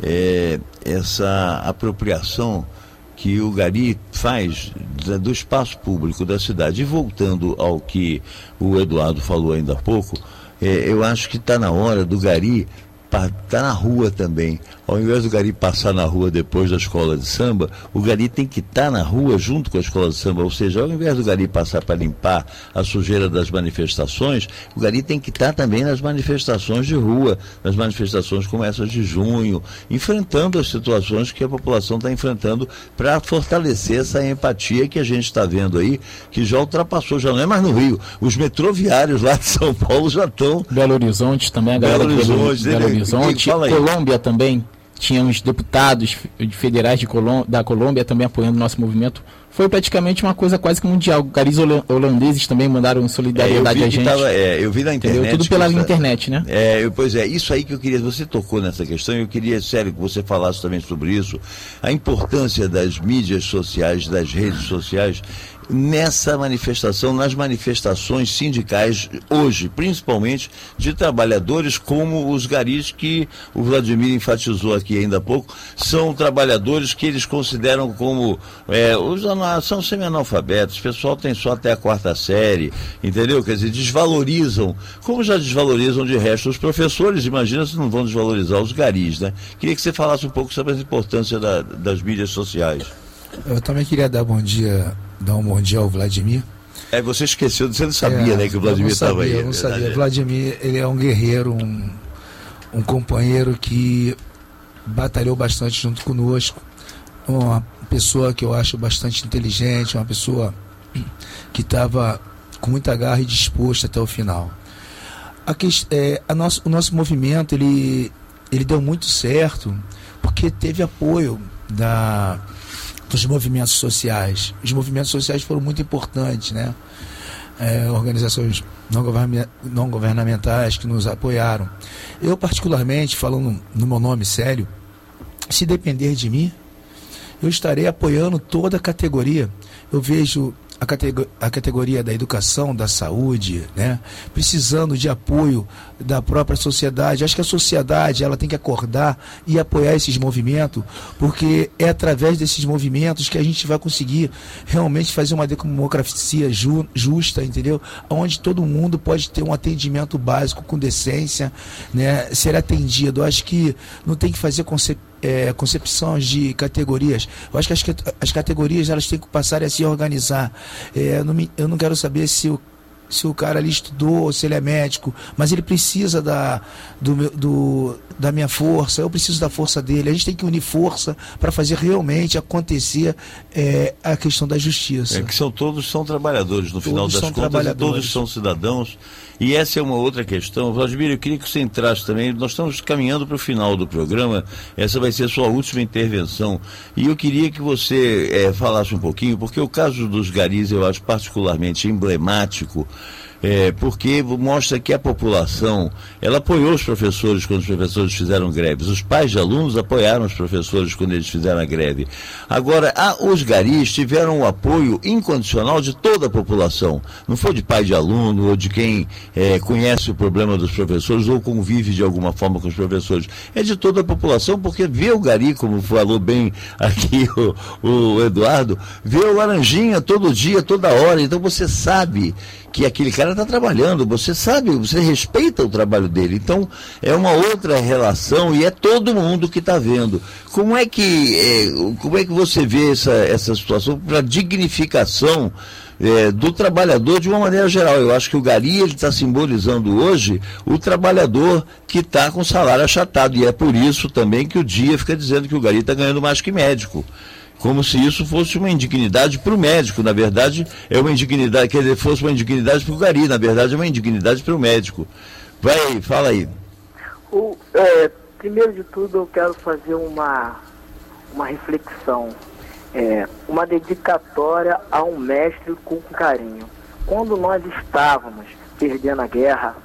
é essa apropriação que o gari faz do espaço público da cidade. E voltando ao que o Eduardo falou ainda há pouco, é, eu acho que está na hora do gari estar na rua também. Ao invés do gari passar na rua depois da escola de samba, o gari tem que estar na rua junto com a escola de samba, ou seja, ao invés do gari passar para limpar a sujeira das manifestações, o gari tem que estar também nas manifestações de rua, nas manifestações como essas de junho, enfrentando as situações que a população está enfrentando para fortalecer essa empatia que a gente está vendo aí, que já ultrapassou, já não é mais no Rio. Os metroviários lá de São Paulo já estão... Belo Horizonte também, a galera Belo Horizonte, Belo Horizonte, Colômbia também. Tínhamos deputados federais de Colô- da Colômbia também apoiando o nosso movimento. Foi praticamente uma coisa quase que mundial. Garis holandeses também mandaram solidariedade é, a gente. Tava, é, eu vi na internet. Entendeu? Tudo pela você, internet, né? É, eu, pois é, isso aí que eu queria, você tocou nessa questão, eu queria, sério, que você falasse também sobre isso, a importância das mídias sociais, das redes sociais, nessa manifestação, nas manifestações sindicais hoje, principalmente de trabalhadores como os garis que o Vladimir enfatizou aqui ainda há pouco, são trabalhadores que eles consideram como, é, os, são semi-analfabetos, o pessoal tem só até a quarta série, entendeu? Quer dizer, desvalorizam, como já desvalorizam de resto os professores, imagina se não vão desvalorizar os garis, né? Queria que você falasse um pouco sobre a importância da, das mídias sociais. Eu também queria dar bom dia, dar um bom dia ao Vladimir. É, você esqueceu, você não sabia, é, né, que o Vladimir estava aí. Eu não sabia, o Vladimir, ele é um guerreiro, um, um companheiro que batalhou bastante junto conosco, uma pessoa que eu acho bastante inteligente, uma pessoa que estava com muita garra e disposta até o final. A que, é, a nosso, o nosso movimento, ele, ele deu muito certo, porque teve apoio da... dos movimentos sociais. Os movimentos sociais foram muito importantes, né? É, organizações não, govern não governamentais que nos apoiaram. Eu, particularmente, falando no meu nome sério, se depender de mim, eu estarei apoiando toda a categoria. Eu vejo a, categ a categoria da educação, da saúde, né, precisando de apoio da própria sociedade. Acho que a sociedade ela tem que acordar e apoiar esses movimentos, porque é através desses movimentos que a gente vai conseguir realmente fazer uma democracia ju justa, entendeu? Onde todo mundo pode ter um atendimento básico com decência, né, ser atendido. Acho que não tem que fazer concepção É, concepções de categorias. Eu acho que as, as categorias elas têm que passar a se organizar. É, eu, não me, eu não quero saber se o, se o cara ali estudou, se ele é médico, mas ele precisa da, do, do, da minha força, eu preciso da força dele. A gente tem que unir força para fazer realmente acontecer é, a questão da justiça. É que são, todos são trabalhadores, no todos final das são contas, e todos são cidadãos. E essa é uma outra questão. Vladimir, eu queria que você entrasse também. Nós estamos caminhando para o final do programa. Essa vai ser a sua última intervenção. E eu queria que você é, falasse um pouquinho, porque o caso dos garis eu acho particularmente emblemático, é, porque mostra que a população, ela apoiou os professores quando os professores fizeram greves. Os pais de alunos apoiaram os professores quando eles fizeram a greve. Agora, a, os garis tiveram o apoio incondicional de toda a população. Não foi de pai de aluno ou de quem é, conhece o problema dos professores ou convive de alguma forma com os professores. É de toda a população, porque vê o gari, como falou bem aqui o, o Eduardo, vê o laranjinha todo dia, toda hora. Então você sabe que aquele cara está trabalhando, você sabe, você respeita o trabalho dele. Então é uma outra relação e é todo mundo que está vendo. Como é que, é, como é que você vê essa, essa situação para dignificação é, do trabalhador de uma maneira geral? Eu acho que o gari está simbolizando hoje o trabalhador que está com salário achatado, e é por isso também que o Dia fica dizendo que o gari está ganhando mais que médico. Como se isso fosse uma indignidade para o médico. Na verdade, é uma indignidade, quer dizer, fosse uma indignidade para o gari, na verdade é uma indignidade para o médico. Vai aí, fala aí. O, é, primeiro de tudo, eu quero fazer uma, uma reflexão, é, uma dedicatória a um mestre com carinho. Quando nós estávamos perdendo a guerra,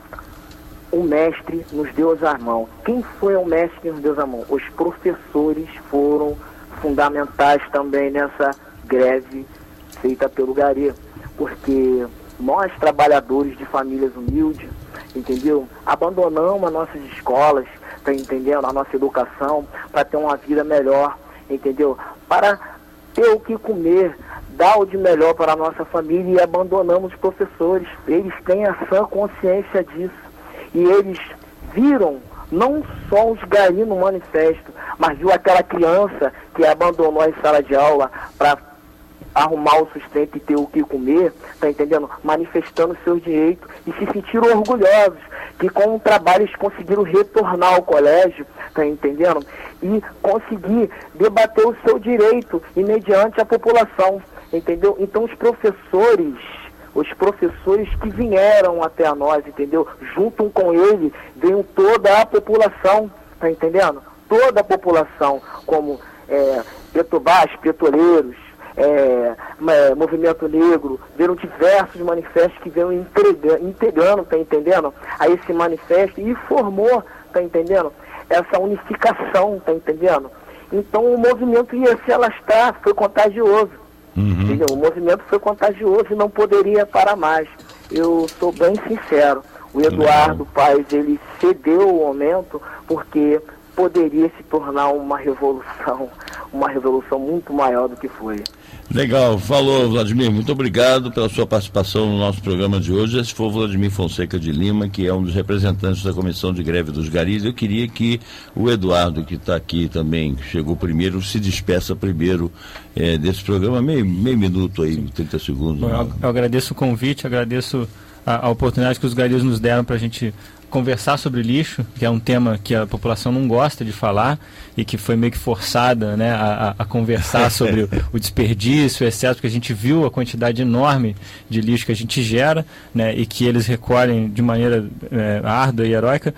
o mestre nos deu as mãos. Quem foi o mestre que nos deu as mãos? Os professores foram fundamentais também nessa greve feita pelo gari, porque nós, trabalhadores de famílias humildes, entendeu? Abandonamos as nossas escolas, tá entendendo? A nossa educação, para ter uma vida melhor, entendeu? Para ter o que comer, dar o de melhor para a nossa família, e abandonamos os professores. Eles têm a sã consciência disso, e eles viram não só os gari no manifesto, mas viu aquela criança que abandonou a sala de aula para arrumar o sustento e ter o que comer, tá entendendo? Manifestando seus direitos, e se sentiram orgulhosos que com o trabalho eles conseguiram retornar ao colégio, tá entendendo? E conseguir debater o seu direito e mediante a população, entendeu? Então os professores, os professores que vieram até a nós, entendeu? Junto com ele, veio toda a população, tá entendendo? Toda a população, como é, Petrobras, petroleiros, é, é, Movimento Negro, viram diversos manifestos que veio integrando, integrando, tá entendendo? A esse manifesto, e formou, tá entendendo? Essa unificação, tá entendendo? Então o movimento ia se alastrar, foi contagioso, Uhum. Entendeu? O movimento foi contagioso e não poderia parar mais. Eu sou bem sincero. O Eduardo Paes, ele cedeu o momento porque poderia se tornar uma revolução, uma revolução muito maior do que foi. Legal, falou, Vladimir, muito obrigado pela sua participação no nosso programa de hoje. Esse foi o Vladimir Fonseca de Lima, que é um dos representantes da Comissão de Greve dos Garis. Eu queria que o Eduardo, que está aqui também, que chegou primeiro, se despeça primeiro é, desse programa, meio, meio minuto aí, trinta segundos. Bom, eu, eu agradeço o convite, agradeço a, a oportunidade que os garis nos deram para a gente conversar sobre lixo, que é um tema que a população não gosta de falar e que foi meio que forçada, né, a, a conversar sobre o, o desperdício, o excesso, porque a gente viu a quantidade enorme de lixo que a gente gera, né, e que eles recolhem de maneira é, árdua e heróica,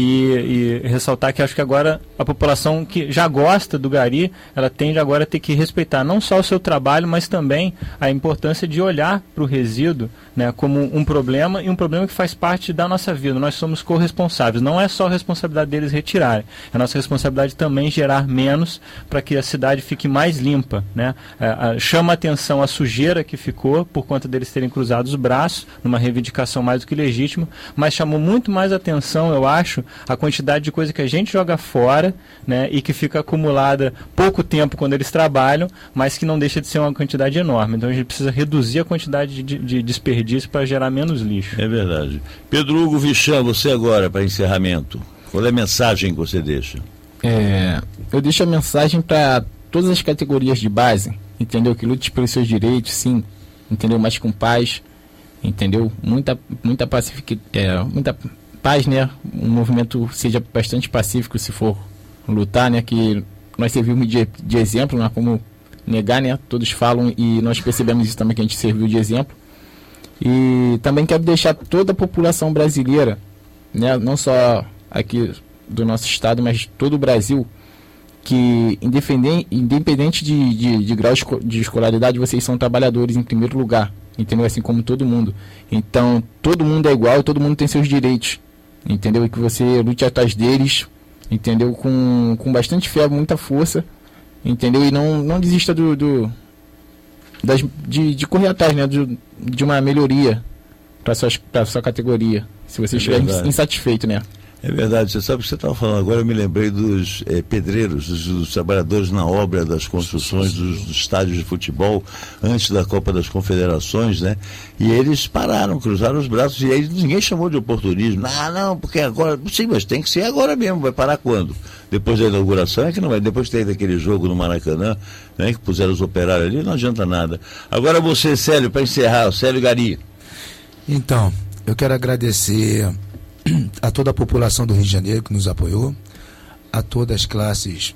e, e ressaltar que acho que agora a população que já gosta do gari, ela tende agora a ter que respeitar não só o seu trabalho, mas também a importância de olhar para o resíduo, né, como um problema, e um problema que faz parte da nossa vida. Nós somos corresponsáveis. Não é só a responsabilidade deles retirarem, é a nossa responsabilidade também gerar menos para que a cidade fique mais limpa, né? É, chama a atenção a sujeira que ficou por conta deles terem cruzado os braços, numa reivindicação mais do que legítima, mas chamou muito mais atenção, eu acho, a quantidade de coisa que a gente joga fora, né, e que fica acumulada pouco tempo quando eles trabalham, mas que não deixa de ser uma quantidade enorme. Então a gente precisa reduzir a quantidade de, de desperdício para gerar menos lixo. É verdade. Pedro Hugo Vichan, você agora, para encerramento, qual é a mensagem que você deixa? É, eu deixo a mensagem para todas as categorias de base, entendeu? Que lute pelos seus direitos, sim, entendeu? Mas com paz, entendeu? Muita, muita pacífica, é, muita paz, né? Um movimento seja bastante pacífico se for lutar, né? Que nós servimos de, de exemplo, não há como negar, né? Todos falam e nós percebemos isso também, que a gente serviu de exemplo. E também quero deixar toda a população brasileira, né, não só aqui do nosso estado, mas todo o Brasil, que independente, independente de, de, de grau de escolaridade, vocês são trabalhadores em primeiro lugar, entendeu? Assim como todo mundo. Então, todo mundo é igual, todo mundo tem seus direitos, entendeu? E que você lute atrás deles, entendeu? Com, com bastante fé, muita força, entendeu? E não, não desista do... do das, de, de correr atrás, né? De, de uma melhoria para a sua categoria, se você é estiver verdade. insatisfeito, né? É verdade, você sabe o que você estava falando agora, eu me lembrei dos é, pedreiros, dos, dos trabalhadores na obra das construções dos, dos estádios de futebol, antes da Copa das Confederações, né? E eles pararam, cruzaram os braços, e aí ninguém chamou de oportunismo. Ah, não, porque agora, sim, mas tem que ser agora mesmo, vai parar quando? Depois da inauguração, é que não vai, depois tem daquele jogo no Maracanã, né, que puseram os operários ali, não adianta nada. Agora você, Célio, para encerrar, o Célio Gari. Então, eu quero agradecer a toda a população do Rio de Janeiro que nos apoiou, a todas as classes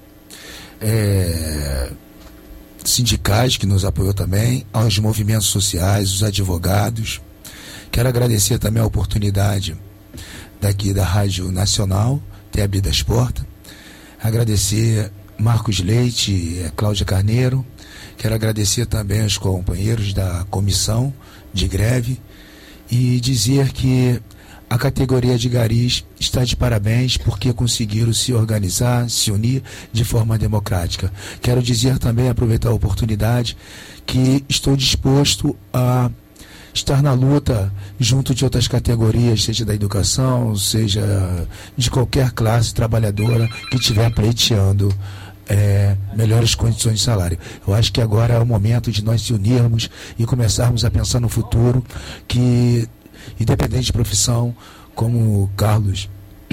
é, sindicais que nos apoiou também, aos movimentos sociais, os advogados. Quero agradecer também a oportunidade daqui da Rádio Nacional ter abrido as portas. Agradecer Marcos Leite, Cláudia Carneiro. Quero agradecer também aos companheiros da comissão de greve e dizer que a categoria de garis está de parabéns porque conseguiram se organizar, se unir de forma democrática. Quero dizer também, aproveitar a oportunidade, que estou disposto a estar na luta junto de outras categorias, seja da educação, seja de qualquer classe trabalhadora que estiver pleiteando é, melhores condições de salário. Eu acho que agora é o momento de nós se unirmos e começarmos a pensar no futuro, que independente de profissão, como o Carlos,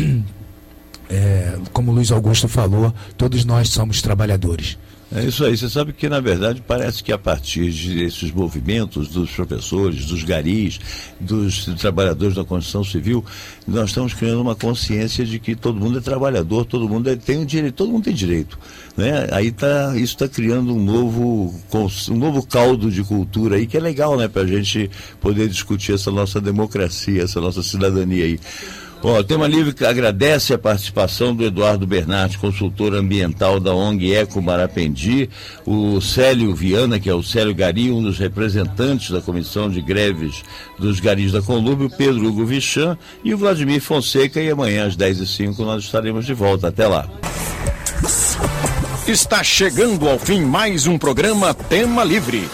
é, como o Luiz Augusto falou, todos nós somos trabalhadores. É isso aí, você sabe que na verdade parece que a partir desses movimentos dos professores, dos garis, dos trabalhadores da construção civil, nós estamos criando uma consciência de que todo mundo é trabalhador, todo mundo é, tem um direito, todo mundo tem direito, né? Aí tá, isso está criando um novo, um novo caldo de cultura aí que é legal, né, para a gente poder discutir essa nossa democracia, essa nossa cidadania aí. Ó, o Tema Livre agradece a participação do Eduardo Bernardi, consultor ambiental da O N G Eco Marapendi, o Célio Viana, que é o Célio Gari, um dos representantes da Comissão de Greves dos Garis da Conlube, o Pedro Hugo Vichan e o Vladimir Fonseca, e amanhã às dez e cinco nós estaremos de volta. Até lá. Está chegando ao fim mais um programa Tema Livre.